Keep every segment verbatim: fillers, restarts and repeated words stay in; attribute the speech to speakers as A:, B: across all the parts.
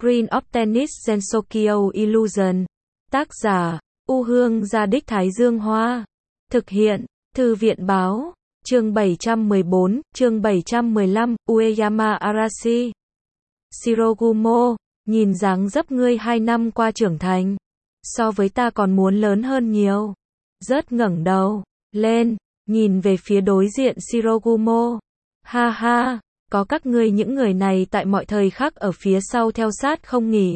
A: Screen of Tennis Gensokyo Illusion. Tác giả, U Hương Gia Đích Thái Dương Hoa. Thực hiện, Thư viện Báo. Chương bảy trăm mười bốn, chương bảy trăm mười lăm, Ueyama Arashi. Shirogumo, nhìn dáng dấp ngươi hai năm qua trưởng thành. So với ta còn muốn lớn hơn nhiều. Rớt ngẩng đầu lên, nhìn về phía đối diện Shirogumo. Ha ha, có các ngươi những người này tại mọi thời khắc ở phía sau theo sát không nghỉ.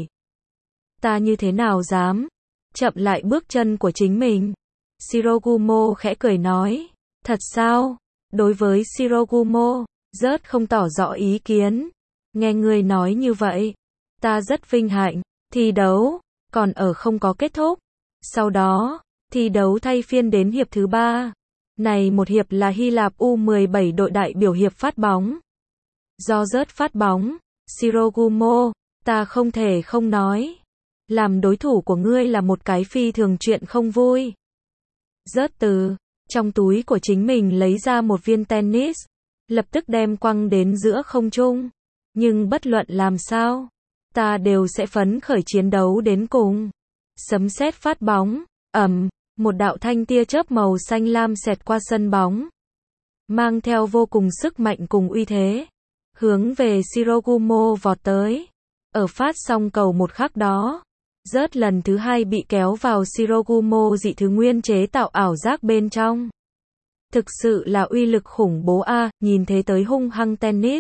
A: Ta như thế nào dám chậm lại bước chân của chính mình? Shirogumo khẽ cười nói. Thật sao? Đối với Shirogumo, rớt không tỏ rõ ý kiến. Nghe ngươi nói như vậy, ta rất vinh hạnh. Thi đấu còn ở không có kết thúc. Sau đó, thi đấu thay phiên đến hiệp thứ ba. Này một hiệp là Hy Lạp U mười bảy đội đại biểu hiệp phát bóng. Do rớt phát bóng, Shirogumo, ta không thể không nói. Làm đối thủ của ngươi là một cái phi thường chuyện không vui. Rớt từ trong túi của chính mình lấy ra một viên tennis, lập tức đem quăng đến giữa không trung. Nhưng bất luận làm sao, ta đều sẽ phấn khởi chiến đấu đến cùng. Sấm sét phát bóng, ầm, một đạo thanh tia chớp màu xanh lam xẹt qua sân bóng, mang theo vô cùng sức mạnh cùng uy thế, hướng về Shirogumo vọt tới. Ở phát xong cầu một khắc đó, rớt lần thứ hai bị kéo vào Shirogumo dị thứ nguyên chế tạo ảo giác bên trong. Thực sự là uy lực khủng bố a, à, nhìn thế tới hung hăng tennis.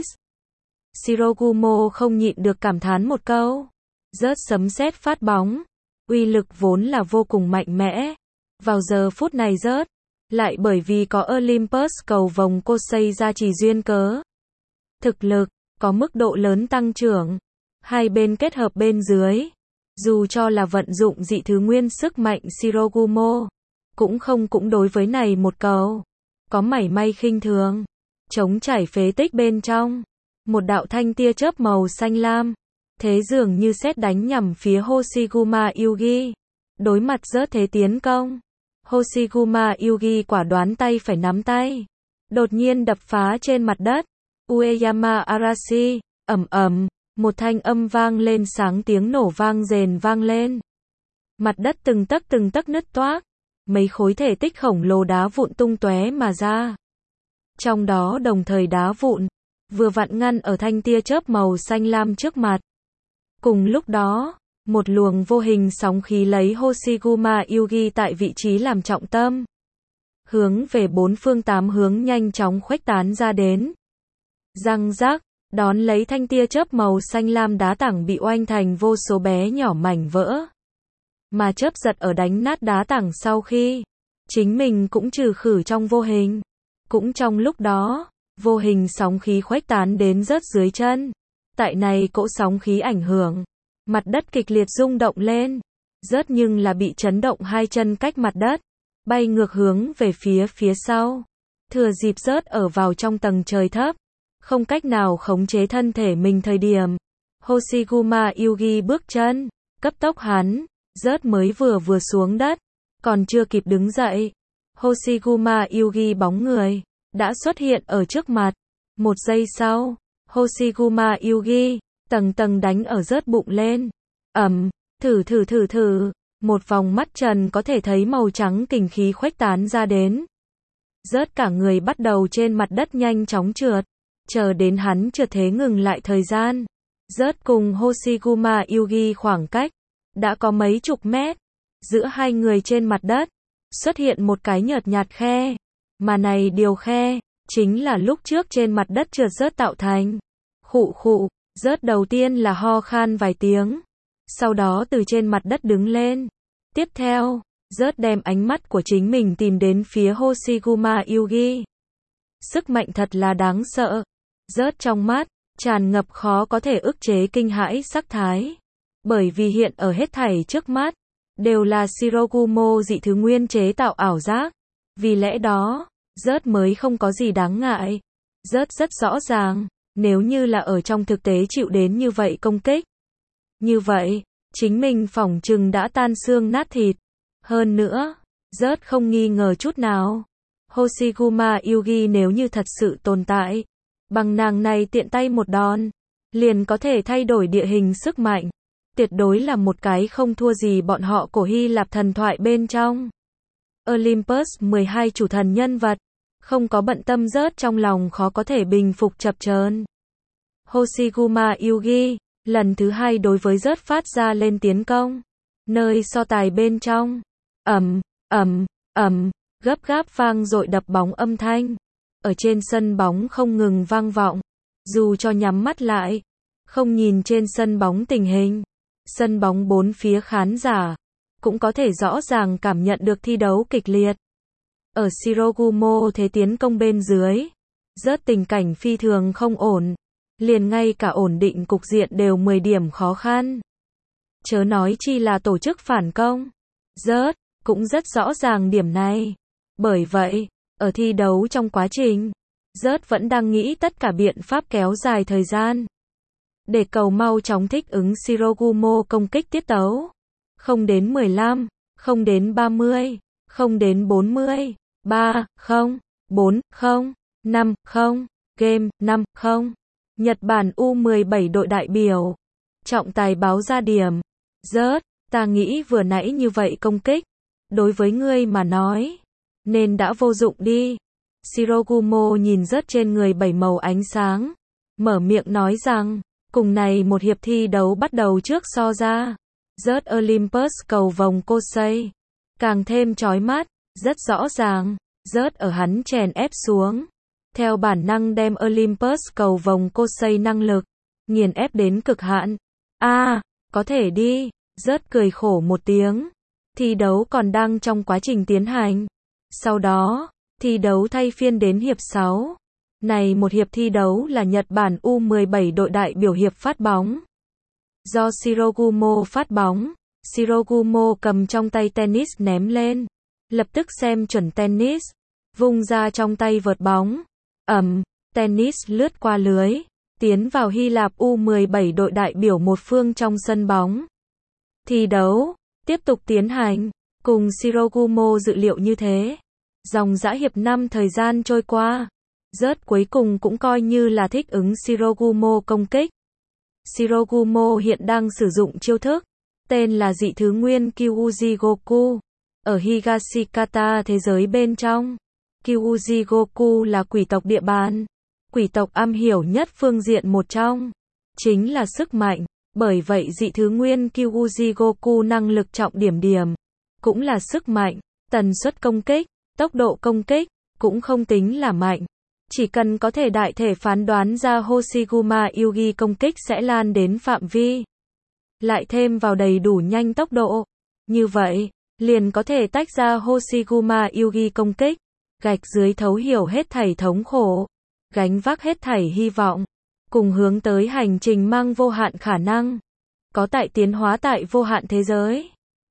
A: Shirogumo không nhịn được cảm thán một câu. Rớt sấm sét phát bóng, uy lực vốn là vô cùng mạnh mẽ. Vào giờ phút này rớt, lại bởi vì có Olympus cầu vồng Kosei gia trì duyên cớ. Thực lực, có mức độ lớn tăng trưởng. Hai bên kết hợp bên dưới. Dù cho là vận dụng dị thứ nguyên sức mạnh Shirogumo, cũng không cũng đối với này một cầu. Có mảy may khinh thường. Chống chảy phế tích bên trong. Một đạo thanh tia chớp màu xanh lam. Thế dường như sét đánh nhằm phía Hoshiguma Yugi. Đối mặt rớt thế tiến công. Hoshiguma Yugi quả đoán tay phải nắm tay. Đột nhiên đập phá trên mặt đất. Ueyama Arashi, ầm ầm, một thanh âm vang lên sáng tiếng nổ vang rền vang lên. Mặt đất từng tấc từng tấc nứt toác. Mấy khối thể tích khổng lồ đá vụn tung tóe mà ra. Trong đó đồng thời đá vụn, vừa vặn ngăn ở thanh tia chớp màu xanh lam trước mặt. Cùng lúc đó, một luồng vô hình sóng khí lấy Hoshiguma Yugi tại vị trí làm trọng tâm. Hướng về bốn phương tám hướng nhanh chóng khuếch tán ra đến. Răng rác, đón lấy thanh tia chớp màu xanh lam đá tảng bị oanh thành vô số bé nhỏ mảnh vỡ. Mà chớp giật ở đánh nát đá tảng sau khi, chính mình cũng trừ khử trong vô hình. Cũng trong lúc đó, vô hình sóng khí khuếch tán đến rớt dưới chân. Tại này cỗ sóng khí ảnh hưởng, mặt đất kịch liệt rung động lên. Rớt nhưng là bị chấn động hai chân cách mặt đất, bay ngược hướng về phía phía sau. Thừa dịp rớt ở vào trong tầng trời thấp, không cách nào khống chế thân thể mình thời điểm. Hoshiguma Yugi bước chân, cấp tốc hắn, rớt mới vừa vừa xuống đất, còn chưa kịp đứng dậy. Hoshiguma Yugi bóng người, đã xuất hiện ở trước mặt. Một giây sau, Hoshiguma Yugi, tầng tầng đánh ở rớt bụng lên. Ầm, thử thử thử thử, một vòng mắt trần có thể thấy màu trắng kình khí khuếch tán ra đến. Rớt cả người bắt đầu trên mặt đất nhanh chóng trượt. Chờ đến hắn trượt thế ngừng lại thời gian. Rớt cùng Hoshiguma Yugi khoảng cách đã có mấy chục mét. Giữa hai người trên mặt đất xuất hiện một cái nhợt nhạt khe. Mà này điều khe chính là lúc trước trên mặt đất trượt rớt tạo thành. Khụ khụ, rớt đầu tiên là ho khan vài tiếng. Sau đó từ trên mặt đất đứng lên. Tiếp theo, rớt đem ánh mắt của chính mình tìm đến phía Hoshiguma Yugi. Sức mạnh thật là đáng sợ. Rớt trong mắt tràn ngập khó có thể ức chế kinh hãi sắc thái. Bởi vì hiện ở hết thảy trước mắt đều là Shirogumo dị thứ nguyên chế tạo ảo giác. Vì lẽ đó, rớt mới không có gì đáng ngại. Rớt rất rõ ràng, nếu như là ở trong thực tế chịu đến như vậy công kích, như vậy, chính mình phỏng chừng đã tan xương nát thịt. Hơn nữa, rớt không nghi ngờ chút nào. Hoshiguma Yugi nếu như thật sự tồn tại, bằng nàng này tiện tay một đòn, liền có thể thay đổi địa hình sức mạnh. Tuyệt đối là một cái không thua gì bọn họ cổ Hy Lạp thần thoại bên trong. Olympus mười hai chủ thần nhân vật, không có bận tâm rớt trong lòng khó có thể bình phục chập chờn. Hoshiguma Yugi, lần thứ hai đối với rớt phát ra lên tiến công. Nơi so tài bên trong, ầm, ầm, ầm, gấp gáp vang dội đập bóng âm thanh. Ở trên sân bóng không ngừng vang vọng. Dù cho nhắm mắt lại, không nhìn trên sân bóng tình hình, sân bóng bốn phía khán giả, cũng có thể rõ ràng cảm nhận được thi đấu kịch liệt. Ở Shirogumo thế tiến công bên dưới, rớt tình cảnh phi thường không ổn, liền ngay cả ổn định cục diện đều mười điểm khó khăn. Chớ nói chi là tổ chức phản công. Rớt, cũng rất rõ ràng điểm này. Bởi vậy, ở thi đấu trong quá trình, rớt vẫn đang nghĩ tất cả biện pháp kéo dài thời gian. Để cầu mau chóng thích ứng Shirogumo công kích tiết tấu. Không đến mười lăm, không đến ba mươi, không đến bốn mươi, ba, không, bốn, không, năm, không, game, năm, không. Nhật Bản U mười bảy đội đại biểu. Trọng tài báo ra điểm. Rớt, ta nghĩ vừa nãy như vậy công kích. Đối với ngươi mà nói, nên đã vô dụng đi. Shirogumo nhìn rớt trên người bảy màu ánh sáng. Mở miệng nói rằng, cùng này một hiệp thi đấu bắt đầu trước so ra. Rớt Olympus cầu vòng Kosei. Càng thêm chói mắt, rất rõ ràng, rớt ở hắn chèn ép xuống. Theo bản năng đem Olympus cầu vòng Kosei năng lực, nghiền ép đến cực hạn. A, à, có thể đi, rớt cười khổ một tiếng. Thi đấu còn đang trong quá trình tiến hành. Sau đó, thi đấu thay phiên đến hiệp sáu. Này một hiệp thi đấu là Nhật Bản U mười bảy đội đại biểu hiệp phát bóng. Do Shirogumo phát bóng, Shirogumo cầm trong tay tennis ném lên. Lập tức xem chuẩn tennis, vung ra trong tay vợt bóng. Ầm, tennis lướt qua lưới, tiến vào Hy Lạp U mười bảy đội đại biểu một phương trong sân bóng. Thi đấu tiếp tục tiến hành, cùng Shirogumo dự liệu như thế. Dòng dã hiệp năm thời gian trôi qua, rớt cuối cùng cũng coi như là thích ứng Shirogumo công kích. Shirogumo hiện đang sử dụng chiêu thức, tên là dị thứ nguyên Kyuuji Goku. Ở Higashikata thế giới bên trong, Kyuuji Goku là quỷ tộc địa bàn. Quỷ tộc am hiểu nhất phương diện một trong, chính là sức mạnh. Bởi vậy dị thứ nguyên Kyuuji Goku năng lực trọng điểm điểm, cũng là sức mạnh, tần suất công kích, tốc độ công kích, cũng không tính là mạnh. Chỉ cần có thể đại thể phán đoán ra Hoshiguma Yugi công kích sẽ lan đến phạm vi. Lại thêm vào đầy đủ nhanh tốc độ. Như vậy, liền có thể tách ra Hoshiguma Yugi công kích. Gạch dưới thấu hiểu hết thảy thống khổ. Gánh vác hết thảy hy vọng. Cùng hướng tới hành trình mang vô hạn khả năng. Có tại tiến hóa tại vô hạn thế giới.